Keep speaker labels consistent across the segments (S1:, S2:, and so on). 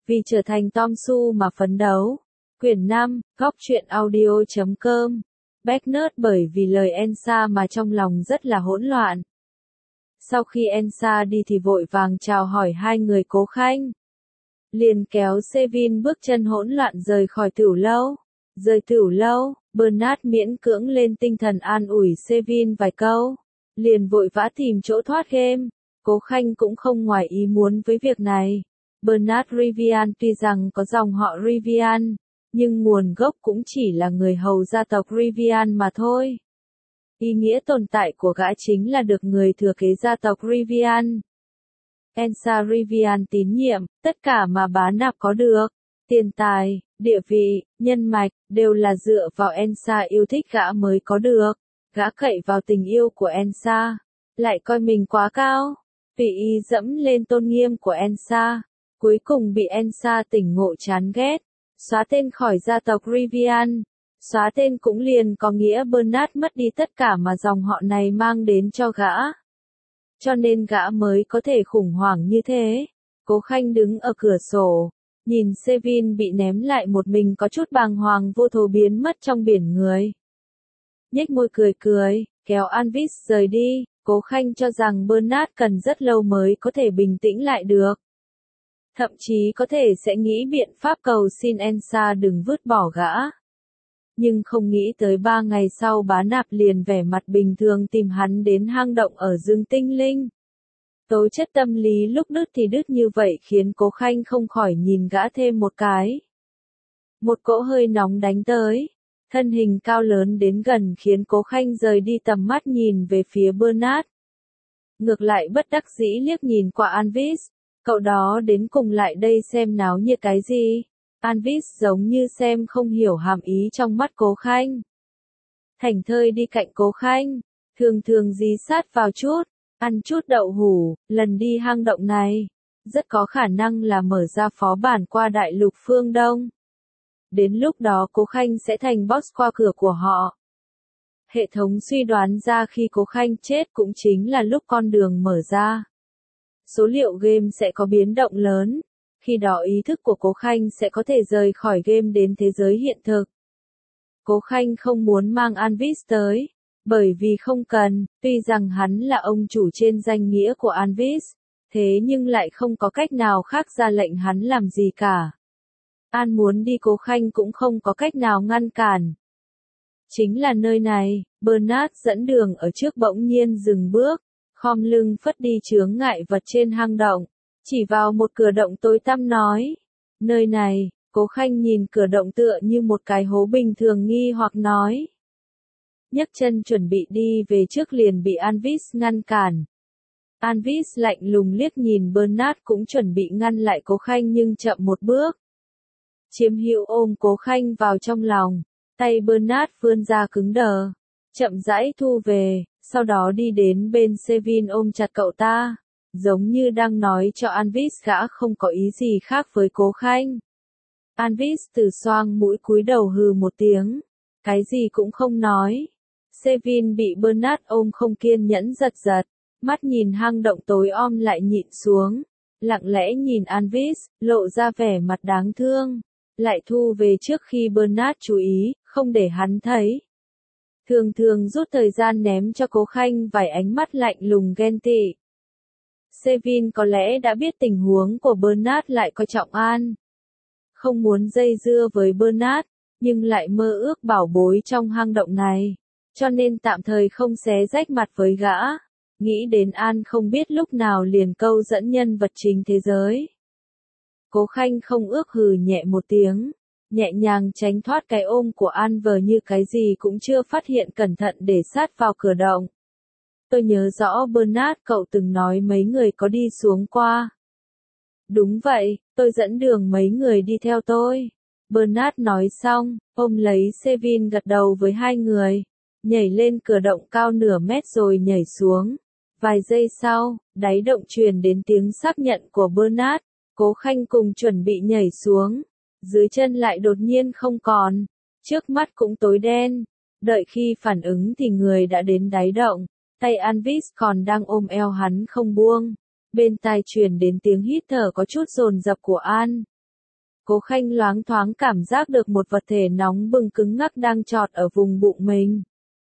S1: Vì trở thành Tom Su mà phấn đấu. Quyển 5, góc truyện audio.com. Backnerd bởi vì lời Elsa mà trong lòng rất là hỗn loạn. Sau khi Elsa đi thì vội vàng chào hỏi hai người Cố Khanh. Liền kéo Sevin bước chân hỗn loạn rời khỏi tửu lâu. Rời tửu lâu, Bernard miễn cưỡng lên tinh thần an ủi Sevin vài câu. Liền vội vã tìm chỗ thoát game. Cố Khanh cũng không ngoài ý muốn với việc này. Bernard Rivian tuy rằng có dòng họ Rivian, nhưng nguồn gốc cũng chỉ là người hầu gia tộc Rivian mà thôi. Ý nghĩa tồn tại của gã chính là được người thừa kế gia tộc Rivian. Elsa Rivian tín nhiệm, tất cả mà bá nạp có được, tiền tài, địa vị, nhân mạch, đều là dựa vào Elsa yêu thích gã mới có được. Gã cậy vào tình yêu của Elsa, lại coi mình quá cao, tùy ý dẫm lên tôn nghiêm của Elsa. Cuối cùng bị Elsa tỉnh ngộ chán ghét, xóa tên khỏi gia tộc Rivian. Xóa tên cũng liền có nghĩa Bernard mất đi tất cả mà dòng họ này mang đến cho gã. Cho nên gã mới có thể khủng hoảng như thế. Cố Khanh đứng ở cửa sổ, nhìn Sevin bị ném lại một mình có chút bàng hoàng vô thố biến mất trong biển người. Nhếch môi cười cười, kéo Anvis rời đi. Cố Khanh cho rằng Bernard cần rất lâu mới có thể bình tĩnh lại được. Thậm chí có thể sẽ nghĩ biện pháp cầu xin Elsa đừng vứt bỏ gã. Nhưng không nghĩ tới 3 ngày sau bá nạp liền vẻ mặt bình thường tìm hắn đến hang động ở rừng tinh linh. Tố chất tâm lý lúc đứt thì đứt như vậy khiến Cố Khanh không khỏi nhìn gã thêm một cái. Một cỗ hơi nóng đánh tới. Thân hình cao lớn đến gần khiến Cố Khanh rời đi tầm mắt nhìn về phía Bernard. Ngược lại bất đắc dĩ liếc nhìn qua Anvis. Cậu đó đến cùng lại đây xem náo nhiệt cái gì? Anvis giống như xem không hiểu hàm ý trong mắt Cố Khanh. Thảnh thơi đi cạnh Cố Khanh, thường thường dí sát vào chút, ăn chút đậu hủ, lần đi hang động này. Rất có khả năng là mở ra phó bản qua đại lục phương Đông. Đến lúc đó Cố Khanh sẽ thành boss qua cửa của họ. Hệ thống suy đoán ra khi Cố Khanh chết cũng chính là lúc con đường mở ra. Số liệu game sẽ có biến động lớn, khi đó ý thức của Cố Khanh sẽ có thể rời khỏi game đến thế giới hiện thực. Cố Khanh không muốn mang Anvis tới, bởi vì không cần, tuy rằng hắn là ông chủ trên danh nghĩa của Anvis, thế nhưng lại không có cách nào khác ra lệnh hắn làm gì cả. An muốn đi Cố Khanh cũng không có cách nào ngăn cản. Chính là nơi này, Bernard dẫn đường ở trước bỗng nhiên dừng bước. Khom lưng phất đi chướng ngại vật trên hang động, chỉ vào một cửa động tối tăm nói. Nơi này, Cố Khanh nhìn cửa động tựa như một cái hố bình thường nghi hoặc nói. Nhấc chân chuẩn bị đi về trước liền bị Anvis ngăn cản. Anvis lạnh lùng liếc nhìn Bernard cũng chuẩn bị ngăn lại Cố Khanh nhưng chậm một bước. Chiếm hữu ôm Cố Khanh vào trong lòng, tay Bernard vươn ra cứng đờ, chậm rãi thu về. Sau đó đi đến bên Sevin ôm chặt cậu ta, giống như đang nói cho Anvis gã không có ý gì khác với Cố Khanh. Anvis từ xoang mũi cúi đầu hừ một tiếng, cái gì cũng không nói. Sevin bị Bernard ôm không kiên nhẫn giật giật, mắt nhìn hang động tối om lại nhịn xuống, lặng lẽ nhìn Anvis, lộ ra vẻ mặt đáng thương, lại thu về trước khi Bernard chú ý, không để hắn thấy. Thường thường rút thời gian ném cho Cố Khanh vài ánh mắt lạnh lùng ghen tị. Sevin có lẽ đã biết tình huống của Bernard lại coi trọng An. Không muốn dây dưa với Bernard, nhưng lại mơ ước bảo bối trong hang động này. Cho nên tạm thời không xé rách mặt với gã. Nghĩ đến An không biết lúc nào liền câu dẫn nhân vật chính thế giới. Cố Khanh không ước hừ nhẹ một tiếng. Nhẹ nhàng tránh thoát cái ôm của An vờ như cái gì cũng chưa phát hiện cẩn thận để sát vào cửa động. Tôi nhớ rõ Bernard cậu từng nói mấy người có đi xuống qua. Đúng vậy, tôi dẫn đường mấy người đi theo tôi. Bernard nói xong, ôm lấy Sevin gật đầu với hai người. Nhảy lên cửa động cao nửa mét rồi nhảy xuống. Vài giây sau, đáy động truyền đến tiếng xác nhận của Bernard. Cố Khanh cùng chuẩn bị nhảy xuống. Dưới chân lại đột nhiên không còn, trước mắt cũng tối đen. Đợi khi phản ứng thì người đã đến đáy động, tay Anvis còn đang ôm eo hắn không buông. Bên tai truyền đến tiếng hít thở có chút dồn dập của An. Cố Khanh loáng thoáng cảm giác được một vật thể nóng bừng cứng ngắc đang trọt ở vùng bụng mình.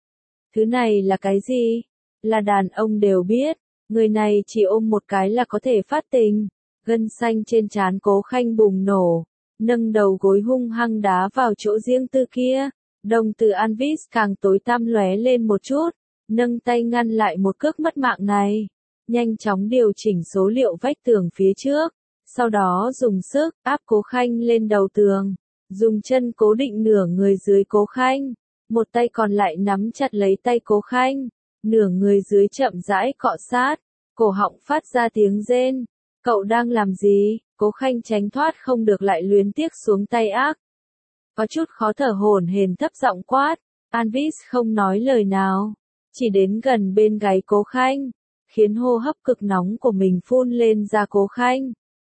S1: Thứ này là cái gì? Là đàn ông đều biết, người này chỉ ôm một cái là có thể phát tình. Gân xanh trên trán Cố Khanh bùng nổ, nâng đầu gối hung hăng đá vào chỗ riêng tư kia. Đồng tử Anvis càng tối tăm lóe lên một chút, nâng tay ngăn lại một cước mất mạng này. Nhanh chóng điều chỉnh số liệu vách tường phía trước, sau đó dùng sức áp Cố Khanh lên đầu tường, dùng chân cố định nửa người dưới Cố Khanh, một tay còn lại nắm chặt lấy tay Cố Khanh, nửa người dưới chậm rãi cọ sát, cổ họng phát ra tiếng rên. Cậu đang làm gì? Cố Khanh tránh thoát không được lại luyến tiếc xuống tay ác. Có chút khó thở hổn hển thấp giọng quát, Anvis không nói lời nào, chỉ đến gần bên gáy Cố Khanh, khiến hô hấp cực nóng của mình phun lên ra Cố Khanh.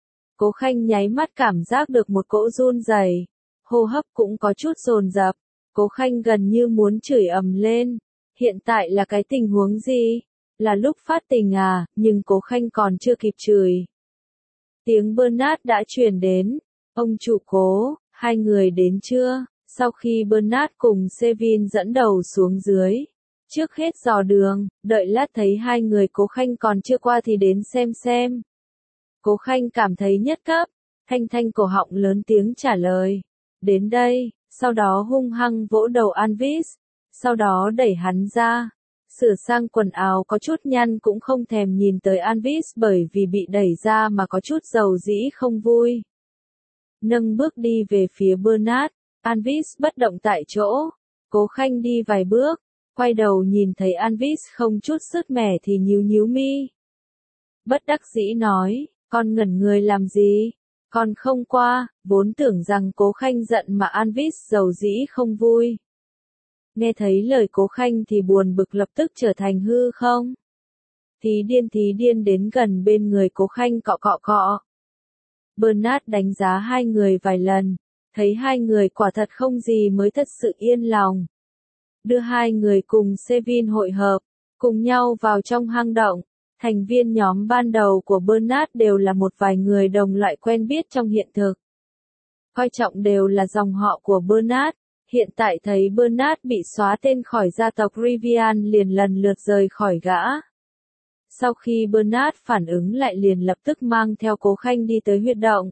S1: Cố Khanh nháy mắt cảm giác được một cỗ run rẩy, hô hấp cũng có chút dồn dập. Cố Khanh gần như muốn chửi ầm lên. Hiện tại là cái tình huống gì? Là lúc phát tình à? Nhưng Cố Khanh còn chưa kịp chửi. Tiếng Bernard đã truyền đến. Ông chủ Cố, hai người đến chưa? Sau khi Bernard cùng Sevin dẫn đầu xuống dưới, trước hết dò đường, đợi lát thấy hai người Cố Khanh còn chưa qua thì đến xem. Cố Khanh cảm thấy nhất cấp, thanh cổ họng lớn tiếng trả lời. Đến đây, sau đó hung hăng vỗ đầu Anvis, sau đó đẩy hắn ra. Sửa sang quần áo có chút nhăn cũng không thèm nhìn tới Anvis bởi vì bị đẩy ra mà có chút dầu dĩ không vui. Nâng bước đi về phía Bernard, Anvis bất động tại chỗ. Cố Khanh đi vài bước, quay đầu nhìn thấy Anvis không chút sứt mẻ thì nhíu mi. Bất đắc dĩ nói, con ngẩn người làm gì? Con không qua, vốn tưởng rằng Cố Khanh giận mà Anvis dầu dĩ không vui. Nghe thấy lời Cố Khanh thì buồn bực lập tức trở thành hư không. Thí điên đến gần bên người Cố Khanh cọ. Bernard đánh giá hai người vài lần, thấy hai người quả thật không gì mới thật sự yên lòng. Đưa hai người cùng Sevin hội hợp, cùng nhau vào trong hang động. Thành viên nhóm ban đầu của Bernard đều là một vài người đồng loại quen biết trong hiện thực. Coi trọng đều là dòng họ của Bernard. Hiện tại thấy Bernard bị xóa tên khỏi gia tộc Rivian liền lần lượt rời khỏi gã. Sau khi Bernard phản ứng lại liền lập tức mang theo Cố Khanh đi tới huyệt động.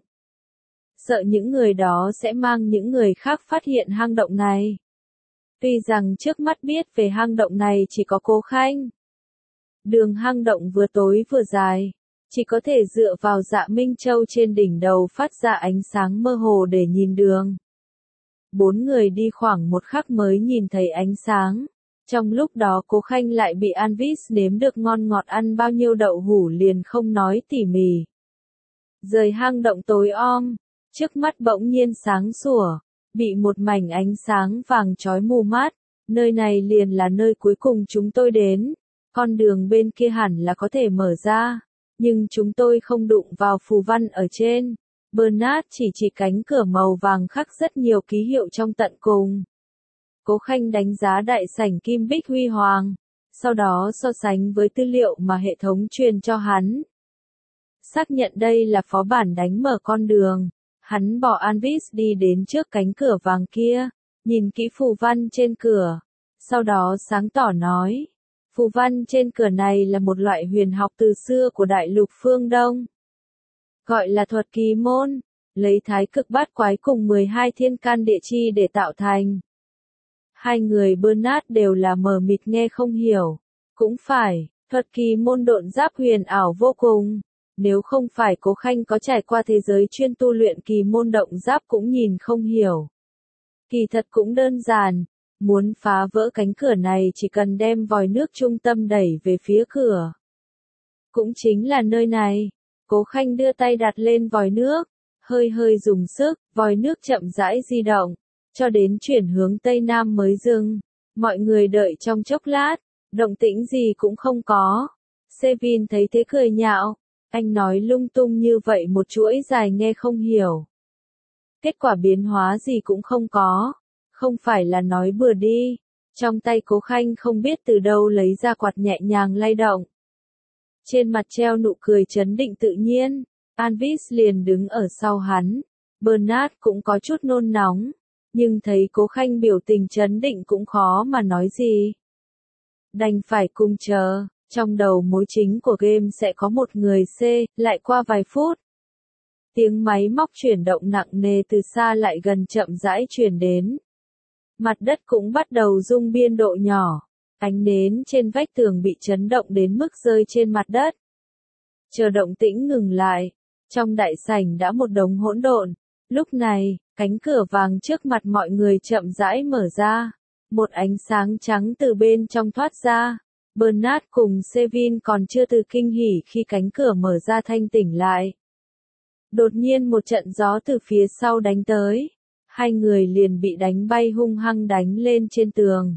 S1: Sợ những người đó sẽ mang những người khác phát hiện hang động này. Tuy rằng trước mắt biết về hang động này chỉ có Cố Khanh. Đường hang động vừa tối vừa dài, chỉ có thể dựa vào Dạ Minh Châu trên đỉnh đầu phát ra ánh sáng mơ hồ để nhìn đường. 4 người đi khoảng một khắc mới nhìn thấy ánh sáng. Trong lúc đó Cố Khanh lại bị Anvis nếm được ngon ngọt ăn bao nhiêu đậu hũ liền không nói tỉ mỉ. Rời hang động tối om, trước mắt bỗng nhiên sáng sủa, bị một mảnh ánh sáng vàng chói mù mắt. Nơi này liền là nơi cuối cùng chúng tôi đến. Con đường bên kia hẳn là có thể mở ra, nhưng chúng tôi không đụng vào phù văn ở trên. Bernard chỉ cánh cửa màu vàng khắc rất nhiều ký hiệu trong tận cùng. Cố Khanh đánh giá đại sảnh kim bích huy hoàng, sau đó so sánh với tư liệu mà hệ thống truyền cho hắn. Xác nhận đây là phó bản đánh mở con đường, hắn bỏ Anvis đi đến trước cánh cửa vàng kia, nhìn kỹ phù văn trên cửa, sau đó sáng tỏ nói. Phù văn trên cửa này là một loại huyền học từ xưa của đại lục phương Đông. Gọi là thuật kỳ môn, lấy thái cực bát quái cùng 12 thiên can địa chi để tạo thành. Hai người Bernard đều là mờ mịt nghe không hiểu. Cũng phải, thuật kỳ môn độn giáp huyền ảo vô cùng. Nếu không phải Cố Khanh có trải qua thế giới chuyên tu luyện kỳ môn động giáp cũng nhìn không hiểu. Kỳ thật cũng đơn giản. Muốn phá vỡ cánh cửa này chỉ cần đem vòi nước trung tâm đẩy về phía cửa. Cũng chính là nơi này. Cố Khanh đưa tay đặt lên vòi nước, hơi dùng sức, vòi nước chậm rãi di động, cho đến chuyển hướng Tây Nam mới dừng. Mọi người đợi trong chốc lát, động tĩnh gì cũng không có. Sevin thấy thế cười nhạo, anh nói lung tung như vậy một chuỗi dài nghe không hiểu. Kết quả biến hóa gì cũng không có. Không phải là nói bừa đi. Trong tay Cố Khanh không biết từ đâu lấy ra quạt nhẹ nhàng lay động. Trên mặt treo nụ cười trấn định tự nhiên. Anvis liền đứng ở sau hắn. Bernard cũng có chút nôn nóng, nhưng thấy Cố Khanh biểu tình trấn định cũng khó mà nói gì. Đành phải cùng chờ, trong đầu mối chính của game sẽ có một người C, lại qua vài phút. Tiếng máy móc chuyển động nặng nề từ xa lại gần chậm rãi truyền đến. Mặt đất cũng bắt đầu rung biên độ nhỏ, ánh nến trên vách tường bị chấn động đến mức rơi trên mặt đất. Chờ động tĩnh ngừng lại, trong đại sảnh đã một đống hỗn độn. Lúc này, cánh cửa vàng trước mặt mọi người chậm rãi mở ra. Một ánh sáng trắng từ bên trong thoát ra. Bernard cùng Sevin còn chưa từ kinh hỉ khi cánh cửa mở ra thanh tỉnh lại. Đột nhiên một trận gió từ phía sau đánh tới. Hai người liền bị đánh bay hung hăng đánh lên trên tường.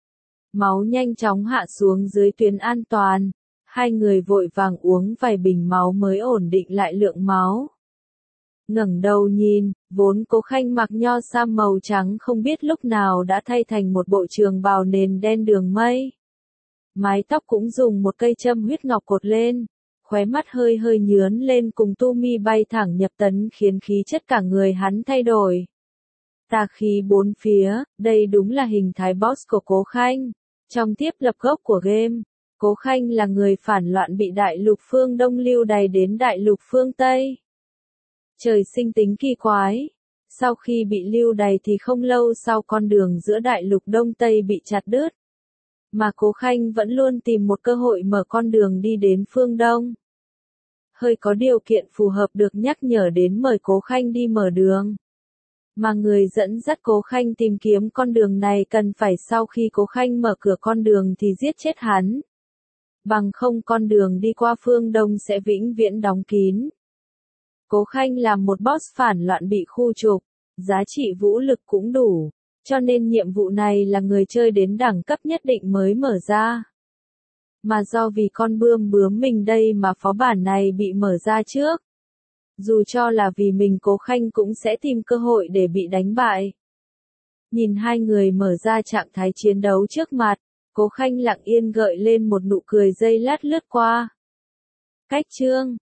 S1: Máu nhanh chóng hạ xuống dưới tuyến an toàn. Hai người vội vàng uống vài bình máu mới ổn định lại lượng máu. Ngẩng đầu nhìn, vốn Cố Khanh mặc nho sam màu trắng không biết lúc nào đã thay thành một bộ trường bào nền đen đường mây. Mái tóc cũng dùng một cây châm huyết ngọc cột lên, khóe mắt hơi hơi nhướn lên cùng tu mi bay thẳng nhập tấn khiến khí chất cả người hắn thay đổi. Tà khí bốn phía, đây đúng là hình thái boss của Cố Khanh. Trong tiếp lập gốc của game, Cố Khanh là người phản loạn bị đại lục phương Đông lưu đày đến đại lục phương Tây. Trời sinh tính kỳ quái. Sau khi bị lưu đày thì không lâu sau con đường giữa đại lục Đông Tây bị chặt đứt. Mà Cố Khanh vẫn luôn tìm một cơ hội mở con đường đi đến phương Đông. Hơi có điều kiện phù hợp được nhắc nhở đến mời Cố Khanh đi mở đường. Mà người dẫn dắt Cố Khanh tìm kiếm con đường này cần phải sau khi Cố Khanh mở cửa con đường thì giết chết hắn. Bằng không con đường đi qua phương Đông sẽ vĩnh viễn đóng kín. Cố Khanh là một boss phản loạn bị khu trục, giá trị vũ lực cũng đủ, cho nên nhiệm vụ này là người chơi đến đẳng cấp nhất định mới mở ra. Mà do vì con bướm mình đây mà phó bản này bị mở ra trước. Dù cho là vì mình Cố Khanh cũng sẽ tìm cơ hội để bị đánh bại. Nhìn hai người mở ra trạng thái chiến đấu trước mặt, Cố Khanh lặng yên gợi lên một nụ cười giây lát lướt qua. Cách chương